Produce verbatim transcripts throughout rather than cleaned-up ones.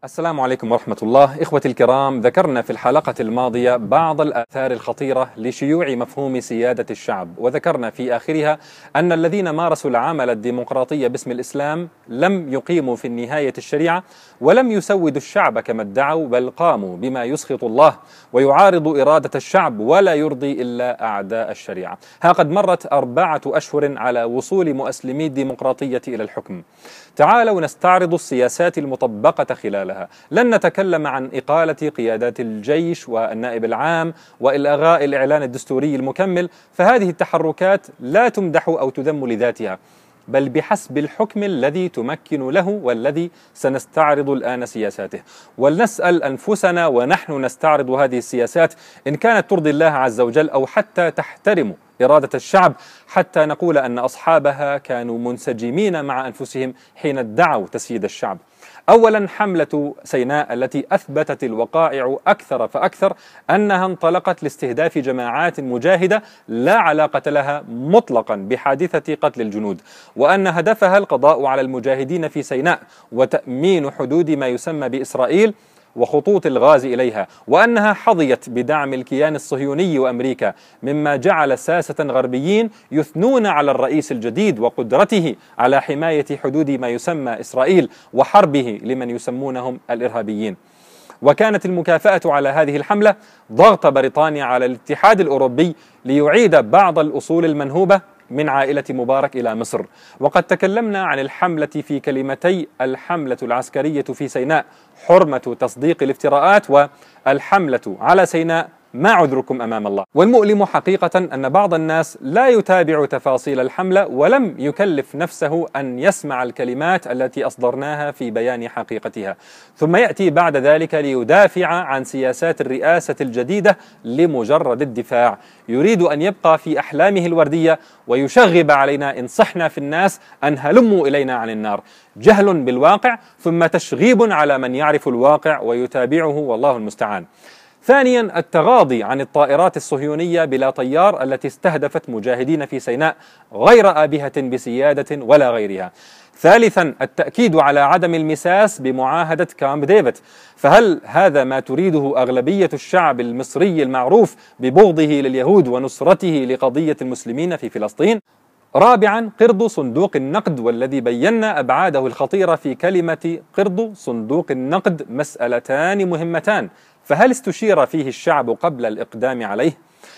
السلام عليكم ورحمة الله. إخوتي الكرام، ذكرنا في الحلقة الماضية بعض الآثار الخطيرة لشيوع مفهوم سيادة الشعب، وذكرنا في آخرها أن الذين مارسوا العمل الديمقراطي باسم الإسلام لم يقيموا في النهاية الشريعة ولم يسودوا الشعب كما ادعوا، بل قاموا بما يسخط الله ويعارض إرادة الشعب ولا يرضي إلا أعداء الشريعة. ها قد مرت أربعة أشهر على وصول مؤسلمي الديمقراطية إلى الحكم. تعالوا نستعرض السياسات المطبقة خلالها. لن نتكلم عن إقالة قيادات الجيش والنائب العام وإلغاء الإعلان الدستوري المكمل، فهذه التحركات لا تمدح أو تذم لذاتها، بل بحسب الحكم الذي تمكن له والذي سنستعرض الآن سياساته. ولنسأل أنفسنا ونحن نستعرض هذه السياسات إن كانت ترضي الله عز وجل أو حتى تحترم إرادة الشعب، حتى نقول أن أصحابها كانوا منسجمين مع أنفسهم حين ادعوا تسييد الشعب. أولا، حملة سيناء التي أثبتت الوقائع أكثر فأكثر أنها انطلقت لاستهداف جماعات مجاهدة لا علاقة لها مطلقا بحادثة قتل الجنود، وأن هدفها القضاء على المجاهدين في سيناء وتأمين حدود ما يسمى بإسرائيل وخطوط الغاز إليها، وأنها حظيت بدعم الكيان الصهيوني وأمريكا، مما جعل ساسة غربيين يثنون على الرئيس الجديد وقدرته على حماية حدود ما يسمى إسرائيل وحربه لمن يسمونهم الإرهابيين. وكانت المكافأة على هذه الحملة ضغط بريطانيا على الاتحاد الأوروبي ليعيد بعض الأصول المنهوبة من عائلة مبارك إلى مصر. وقد تكلمنا عن الحملة في كلمتي الحملة العسكرية في سيناء حرمة تصديق الافتراءات، والحملة على سيناء ما عذركم أمام الله. والمؤلم حقيقة أن بعض الناس لا يتابع تفاصيل الحملة ولم يكلف نفسه أن يسمع الكلمات التي أصدرناها في بيان حقيقتها، ثم يأتي بعد ذلك ليدافع عن سياسات الرئاسة الجديدة لمجرد الدفاع. يريد أن يبقى في أحلامه الوردية ويشغب علينا إن صحنا في الناس أن هلموا إلينا عن النار. جهل بالواقع ثم تشغيب على من يعرف الواقع ويتابعه، والله المستعان. ثانيا، التغاضي عن الطائرات الصهيونية بلا طيار التي استهدفت مجاهدين في سيناء غير آبهة بسيادة ولا غيرها. ثالثا، التأكيد على عدم المساس بمعاهدة كامب ديفيد، فهل هذا ما تريده أغلبية الشعب المصري المعروف ببغضه لليهود ونصرته لقضية المسلمين في فلسطين؟ رابعا، قرض صندوق النقد، والذي بينا أبعاده الخطيرة في كلمة قرض صندوق النقد. مسألتان مهمتان، فهل استشير فيه الشعب قبل الإقدام عليه؟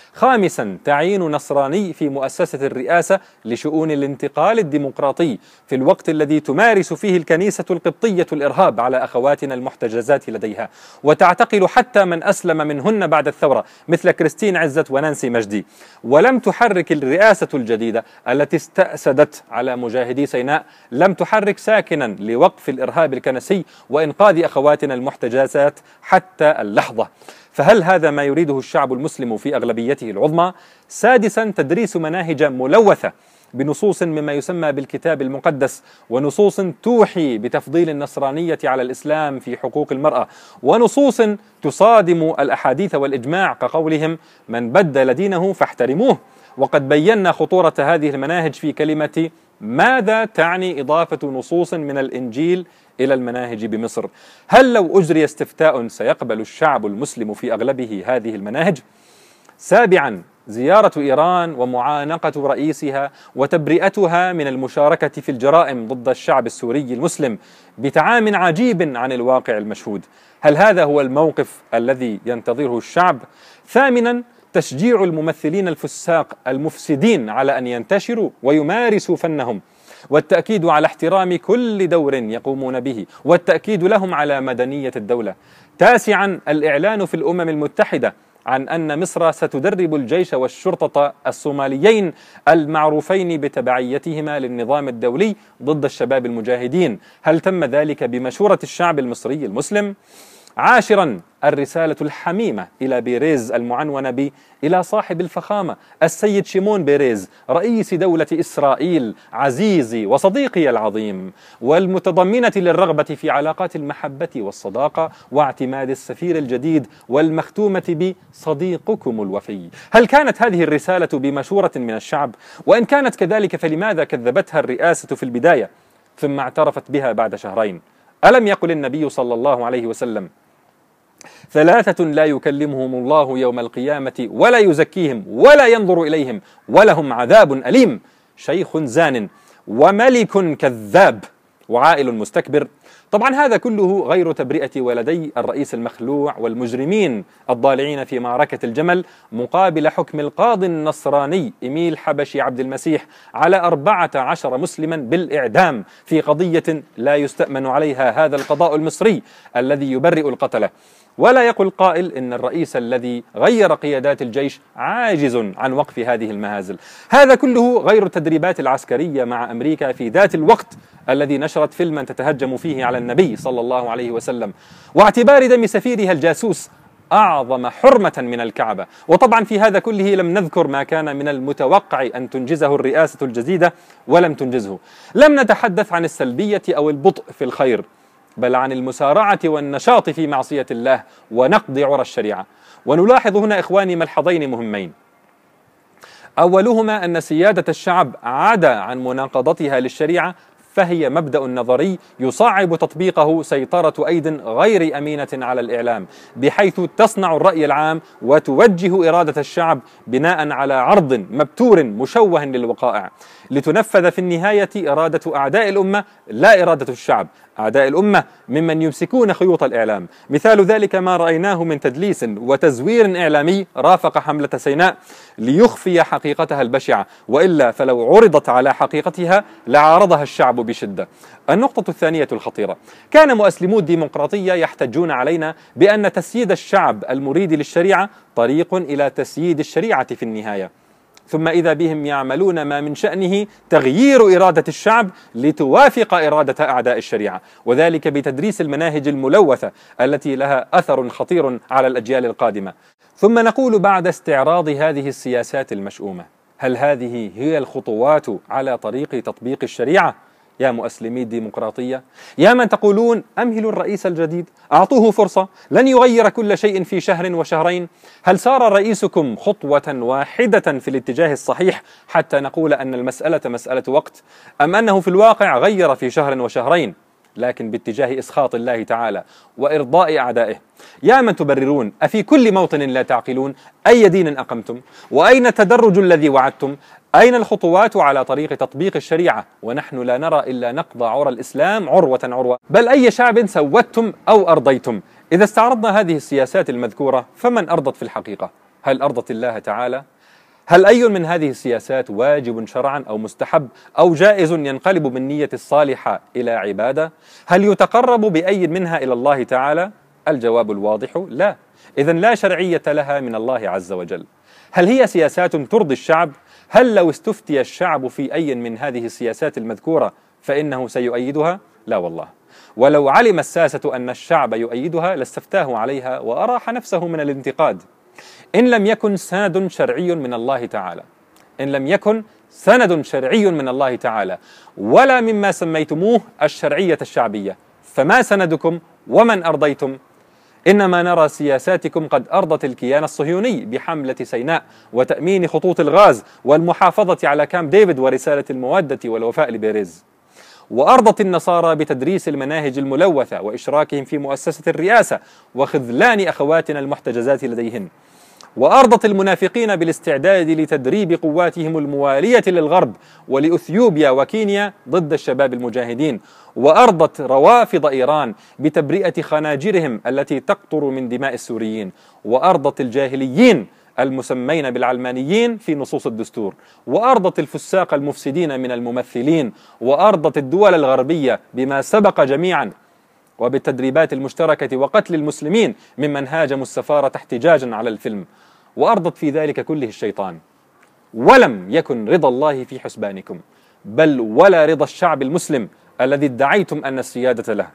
خامسا، تعيين نصراني في مؤسسة الرئاسة لشؤون الانتقال الديمقراطي في الوقت الذي تمارس فيه الكنيسة القبطية الإرهاب على أخواتنا المحتجزات لديها، وتعتقل حتى من أسلم منهن بعد الثورة مثل كريستين عزت ونانسي مجدي. ولم تحرك الرئاسة الجديدة التي استأسدت على مجاهدي سيناء، لم تحرك ساكنا لوقف الإرهاب الكنسي وإنقاذ أخواتنا المحتجزات حتى اللحظة. فهل هذا ما يريده الشعب المسلم في أغلبيته العظمى؟ سادسا، تدريس مناهج ملوثة بنصوص مما يسمى بالكتاب المقدس، ونصوص توحي بتفضيل النصرانية على الإسلام في حقوق المرأة، ونصوص تصادم الأحاديث والإجماع كقولهم من بدل دينه فاحترموه. وقد بينا خطورة هذه المناهج في كلمة ماذا تعني إضافة نصوص من الإنجيل إلى المناهج بمصر؟ هل لو أجري استفتاء سيقبل الشعب المسلم في أغلبه هذه المناهج؟ سابعا، زيارة إيران ومعانقة رئيسها وتبرئتها من المشاركة في الجرائم ضد الشعب السوري المسلم بتعام عجيب عن الواقع المشهود. هل هذا هو الموقف الذي ينتظره الشعب؟ ثامنا، تشجيع الممثلين الفساق المفسدين على أن ينتشروا ويمارسوا فنهم، والتأكيد على احترام كل دور يقومون به، والتأكيد لهم على مدنية الدولة. تاسعا، الإعلان في الأمم المتحدة عن أن مصر ستدرب الجيش والشرطة الصوماليين المعروفين بتبعيتهما للنظام الدولي ضد الشباب المجاهدين. هل تم ذلك بمشورة الشعب المصري المسلم؟ عاشرا، الرسالة الحميمة إلى بيريز المعنونة ب إلى صاحب الفخامة السيد شيمون بيريز رئيس دولة إسرائيل عزيزي وصديقي العظيم، والمتضمنة للرغبة في علاقات المحبة والصداقة واعتماد السفير الجديد والمختومة بصديقكم الوفي. هل كانت هذه الرسالة بمشورة من الشعب؟ وإن كانت كذلك فلماذا كذبتها الرئاسة في البداية ثم اعترفت بها بعد شهرين؟ ألم يقل النبي صلى الله عليه وسلم: ثلاثة لا يكلمهم الله يوم القيامة ولا يزكيهم ولا ينظر إليهم ولهم عذاب أليم: شيخ زان، وملك كذاب، وعائل مستكبر. طبعا هذا كله غير تبرئة ولدي الرئيس المخلوع والمجرمين الضالعين في معركة الجمل مقابل حكم القاضي النصراني إميل حبشي عبد المسيح على أربعة عشر مسلما بالإعدام في قضية لا يستأمن عليها هذا القضاء المصري الذي يبرئ القتلة. ولا يقول قائل إن الرئيس الذي غير قيادات الجيش عاجز عن وقف هذه المهازل. هذا كله غير التدريبات العسكرية مع أمريكا في ذات الوقت الذي نشرت فيلما تتهجم فيه على النبي صلى الله عليه وسلم، واعتبار دم سفيرها الجاسوس أعظم حرمة من الكعبة. وطبعا في هذا كله لم نذكر ما كان من المتوقع أن تنجزه الرئاسة الجديدة ولم تنجزه. لم نتحدث عن السلبية أو البطء في الخير، بل عن المسارعة والنشاط في معصية الله ونقض عرى الشريعة. ونلاحظ هنا إخواني ملحظين مهمين: أولهما أن سيادة الشعب عدا عن مناقضتها للشريعة فهي مبدأ نظري يصعب تطبيقه سيطرة أيد غير أمينة على الإعلام، بحيث تصنع الرأي العام وتوجه إرادة الشعب بناء على عرض مبتور مشوه للوقائع، لتنفذ في النهاية إرادة أعداء الأمة لا إرادة الشعب. أعداء الأمة ممن يمسكون خيوط الإعلام. مثال ذلك ما رأيناه من تدليس وتزوير إعلامي رافق حملة سيناء ليخفي حقيقتها البشعة، وإلا فلو عرضت على حقيقتها لعارضها الشعب بشدة. النقطة الثانية الخطيرة: كان مؤسلمو الديمقراطية يحتجون علينا بأن تسييد الشعب المريد للشريعة طريق إلى تسييد الشريعة في النهاية، ثم إذا بهم يعملون ما من شأنه تغيير إرادة الشعب لتوافق إرادة أعداء الشريعة، وذلك بتدريس المناهج الملوثة التي لها أثر خطير على الأجيال القادمة. ثم نقول بعد استعراض هذه السياسات المشؤومة: هل هذه هي الخطوات على طريق تطبيق الشريعة؟ يا مؤسلمي الديمقراطية، يا من تقولون أمهلوا الرئيس الجديد، أعطوه فرصة، لن يغير كل شيء في شهر وشهرين. هل سار رئيسكم خطوة واحدة في الاتجاه الصحيح حتى نقول أن المسألة مسألة وقت، أم أنه في الواقع غير في شهر وشهرين لكن باتجاه إسخاط الله تعالى وإرضاء أعدائه؟ يا من تبررون، أفي كل موطن لا تعقلون؟ أي دين أقمتم؟ وأين التدرج الذي وعدتم؟ أين الخطوات على طريق تطبيق الشريعة ونحن لا نرى إلا نقض عرى الإسلام عروة عروة؟ بل أي شعب سودتم أو أرضيتم؟ إذا استعرضنا هذه السياسات المذكورة فمن أرضت في الحقيقة؟ هل أرضت الله تعالى؟ هل أي من هذه السياسات واجب شرعا أو مستحب أو جائز ينقلب بالنية الصالحة إلى عبادة؟ هل يتقرب بأي منها إلى الله تعالى؟ الجواب الواضح: لا. إذن لا شرعية لها من الله عز وجل. هل هي سياسات ترضي الشعب؟ هل لو استفتي الشعب في أي من هذه السياسات المذكورة فإنه سيؤيدها؟ لا والله. ولو علم الساسة أن الشعب يؤيدها لاستفتاه عليها وأراح نفسه من الانتقاد. إن لم يكن سند شرعي من الله تعالى إن لم يكن سند شرعي من الله تعالى ولا مما سميتموه الشرعية الشعبية، فما سندكم ومن أرضيتم؟ إنما نرى سياساتكم قد أرضت الكيان الصهيوني بحملة سيناء وتأمين خطوط الغاز والمحافظة على كامب ديفيد ورسالة المودة والوفاء لبيريز، وأرضت النصارى بتدريس المناهج الملوثة وإشراكهم في مؤسسة الرئاسة وخذلان أخواتنا المحتجزات لديهن، وأرضت المنافقين بالاستعداد لتدريب قواتهم الموالية للغرب ولأثيوبيا وكينيا ضد الشباب المجاهدين، وأرضت روافض إيران بتبرئة خناجرهم التي تقطر من دماء السوريين، وأرضت الجاهليين المسمين بالعلمانيين في نصوص الدستور، وأرضت الفساق المفسدين من الممثلين، وأرضت الدول الغربية بما سبق جميعا وبالتدريبات المشتركة وقتل المسلمين ممن هاجموا السفارة احتجاجا على الفيلم، وأرضت في ذلك كله الشيطان. ولم يكن رضا الله في حسبانكم، بل ولا رضا الشعب المسلم الذي ادعيتم أن السيادة له،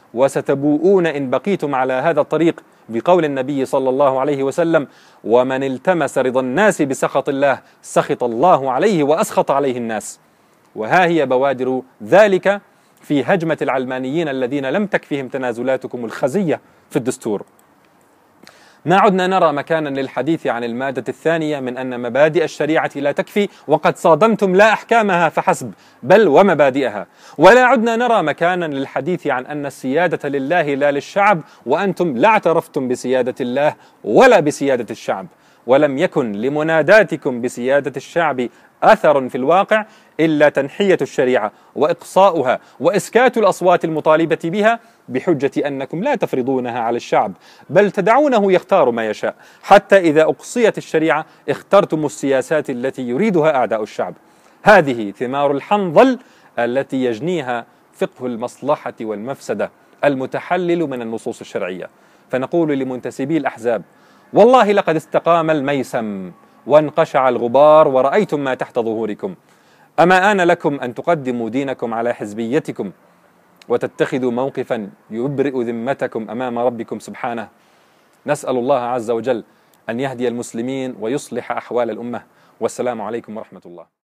وستبوؤون إن بقيتم على هذا الطريق بقول النبي صلى الله عليه وسلم: ومن التمس رضا الناس بسخط الله سخط الله عليه وأسخط عليه الناس. وها هي بوادر ذلك في هجمة العلمانيين الذين لم تكفهم تنازلاتكم الخزية في الدستور. ما عدنا نرى مكانا للحديث عن المادة الثانية من أن مبادئ الشريعة لا تكفي وقد صادمتم لا أحكامها فحسب بل ومبادئها، ولا عدنا نرى مكانا للحديث عن أن السيادة لله لا للشعب وأنتم لا اعترفتم بسيادة الله ولا بسيادة الشعب، ولم يكن لمناداتكم بسيادة الشعب أثر في الواقع إلا تنحية الشريعة وإقصاؤها وإسكات الأصوات المطالبة بها بحجة أنكم لا تفرضونها على الشعب بل تدعونه يختار ما يشاء، حتى إذا أقصيت الشريعة اخترتم السياسات التي يريدها أعداء الشعب. هذه ثمار الحنظل التي يجنيها فقه المصلحة والمفسدة المتحلل من النصوص الشرعية. فنقول لمنتسبي الأحزاب: والله لقد استقام الميسم وانقشع الغبار ورأيتم ما تحت ظهوركم، أما آن لكم أن تقدموا دينكم على حزبيتكم وتتخذوا موقفا يبرئ ذمتكم أمام ربكم سبحانه. نسأل الله عز وجل أن يهدي المسلمين ويصلح أحوال الأمة، والسلام عليكم ورحمة الله.